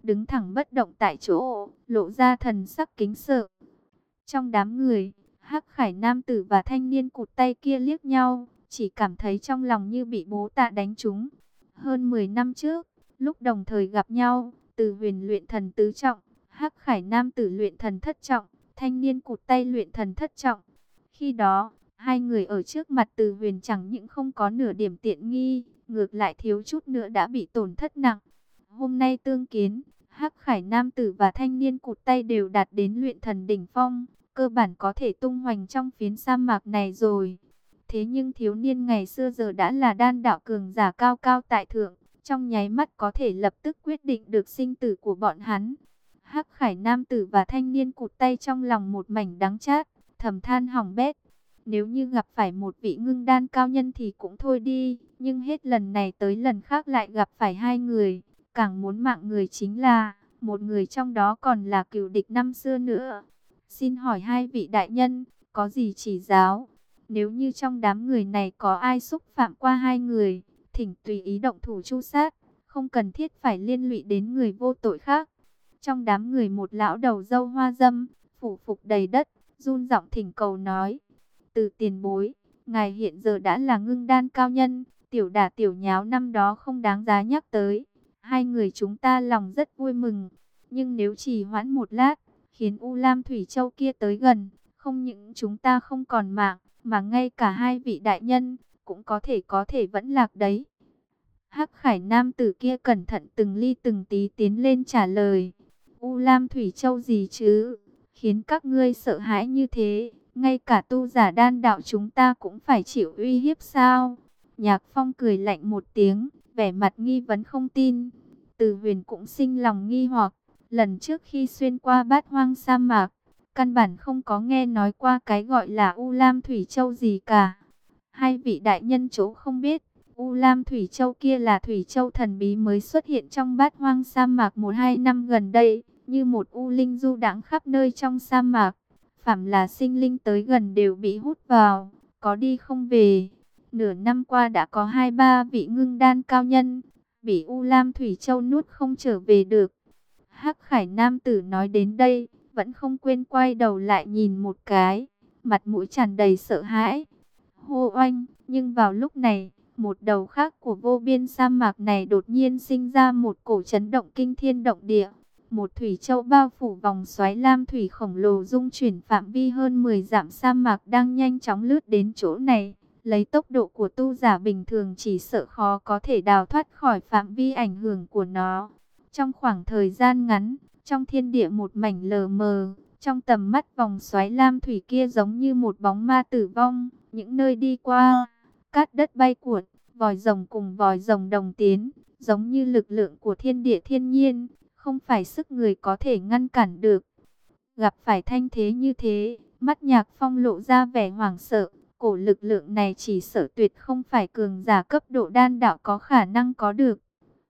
đứng thẳng bất động tại chỗ, lộ ra thần sắc kính sợ. Trong đám người, Hắc Khải nam tử và thanh niên cụt tay kia liếc nhau, chỉ cảm thấy trong lòng như bị bố tạ đánh trúng. Hơn mười năm trước, lúc đồng thời gặp nhau, Từ Huyền luyện thần tứ trọng, Hắc Khải nam tử luyện thần thất trọng, thanh niên cụt tay luyện thần thất trọng. Khi đó, hai người ở trước mặt Từ Huyền chẳng những không có nửa điểm tiện nghi, ngược lại thiếu chút nữa đã bị tổn thất nặng. Hôm nay tương kiến, Hắc Khải nam tử và thanh niên cụt tay đều đạt đến luyện thần đỉnh phong, cơ bản có thể tung hoành trong phiến sa mạc này rồi. Thế nhưng thiếu niên ngày xưa giờ đã là đan đạo cường giả cao cao tại thượng, trong nháy mắt có thể lập tức quyết định được sinh tử của bọn hắn. Hắc Khải nam tử và thanh niên cụt tay trong lòng một mảnh đắng chát, thầm than hỏng bét. Nếu như gặp phải một vị ngưng đan cao nhân thì cũng thôi đi, nhưng hết lần này tới lần khác lại gặp phải hai người, càng muốn mạng người chính là, một người trong đó còn là cừu địch năm xưa nữa. Xin hỏi hai vị đại nhân, có gì chỉ giáo? Nếu như trong đám người này có ai xúc phạm qua hai người, thỉnh tùy ý động thủ tru sát, không cần thiết phải liên lụy đến người vô tội khác. Trong đám người một lão đầu râu hoa râm, phủ phục đầy đất, run giọng thỉnh cầu nói: Từ tiền bối, ngài hiện giờ đã là ngưng đan cao nhân, tiểu đả tiểu nháo năm đó không đáng giá nhắc tới. Hai người chúng ta lòng rất vui mừng, nhưng nếu trì hoãn một lát, khiến U Lam Thủy Châu kia tới gần, không những chúng ta không còn mạng, mà ngay cả hai vị đại nhân cũng có thể có thể vẫn lạc đấy. Hắc Khải nam tử kia cẩn thận từng ly từng tí tiến lên trả lời: U Lam Thủy Châu gì chứ, khiến các ngươi sợ hãi như thế, ngay cả tu giả đan đạo chúng ta cũng phải chịu uy hiếp sao? Nhạc Phong cười lạnh một tiếng, vẻ mặt nghi vấn không tin. Từ Huyền cũng sinh lòng nghi hoặc, lần trước khi xuyên qua Bát Hoang sa mạc, căn bản không có nghe nói qua cái gọi là U Lam Thủy Châu gì cả. Hai vị đại nhân chỗ không biết, U Lam Thủy Châu kia là Thủy Châu thần bí mới xuất hiện trong Bát Hoang sa mạc một hai năm gần đây, như một u linh du đãng khắp nơi trong sa mạc. Phàm là sinh linh tới gần đều bị hút vào, có đi không về. Nửa năm qua đã có hai ba vị ngưng đan cao nhân bị U Lam Thủy Châu nuốt không trở về được. Hắc Khải nam tử nói đến đây, vẫn không quên quay đầu lại nhìn một cái, mặt mũi tràn đầy sợ hãi. Hô oanh, nhưng vào lúc này, một đầu khác của vô biên sa mạc này đột nhiên sinh ra một cổ chấn động kinh thiên động địa. Một thủy châu bao phủ vòng xoáy lam thủy khổng lồ dung chuyển phạm vi hơn mười dặm sa mạc đang nhanh chóng lướt đến chỗ này. Lấy tốc độ của tu giả bình thường chỉ sợ khó có thể đào thoát khỏi phạm vi ảnh hưởng của nó. Trong khoảng thời gian ngắn, trong thiên địa một mảnh lờ mờ, trong tầm mắt vòng xoáy lam thủy kia giống như một bóng ma tử vong. Những nơi đi qua, cát đất bay cuộn, vòi rồng cùng vòi rồng đồng tiến, giống như lực lượng của thiên địa thiên nhiên, không phải sức người có thể ngăn cản được. Gặp phải thanh thế như thế, mắt Nhạc Phong lộ ra vẻ hoảng sợ. Cổ lực lượng này chỉ sợ tuyệt không phải cường giả cấp độ đan đạo có khả năng có được.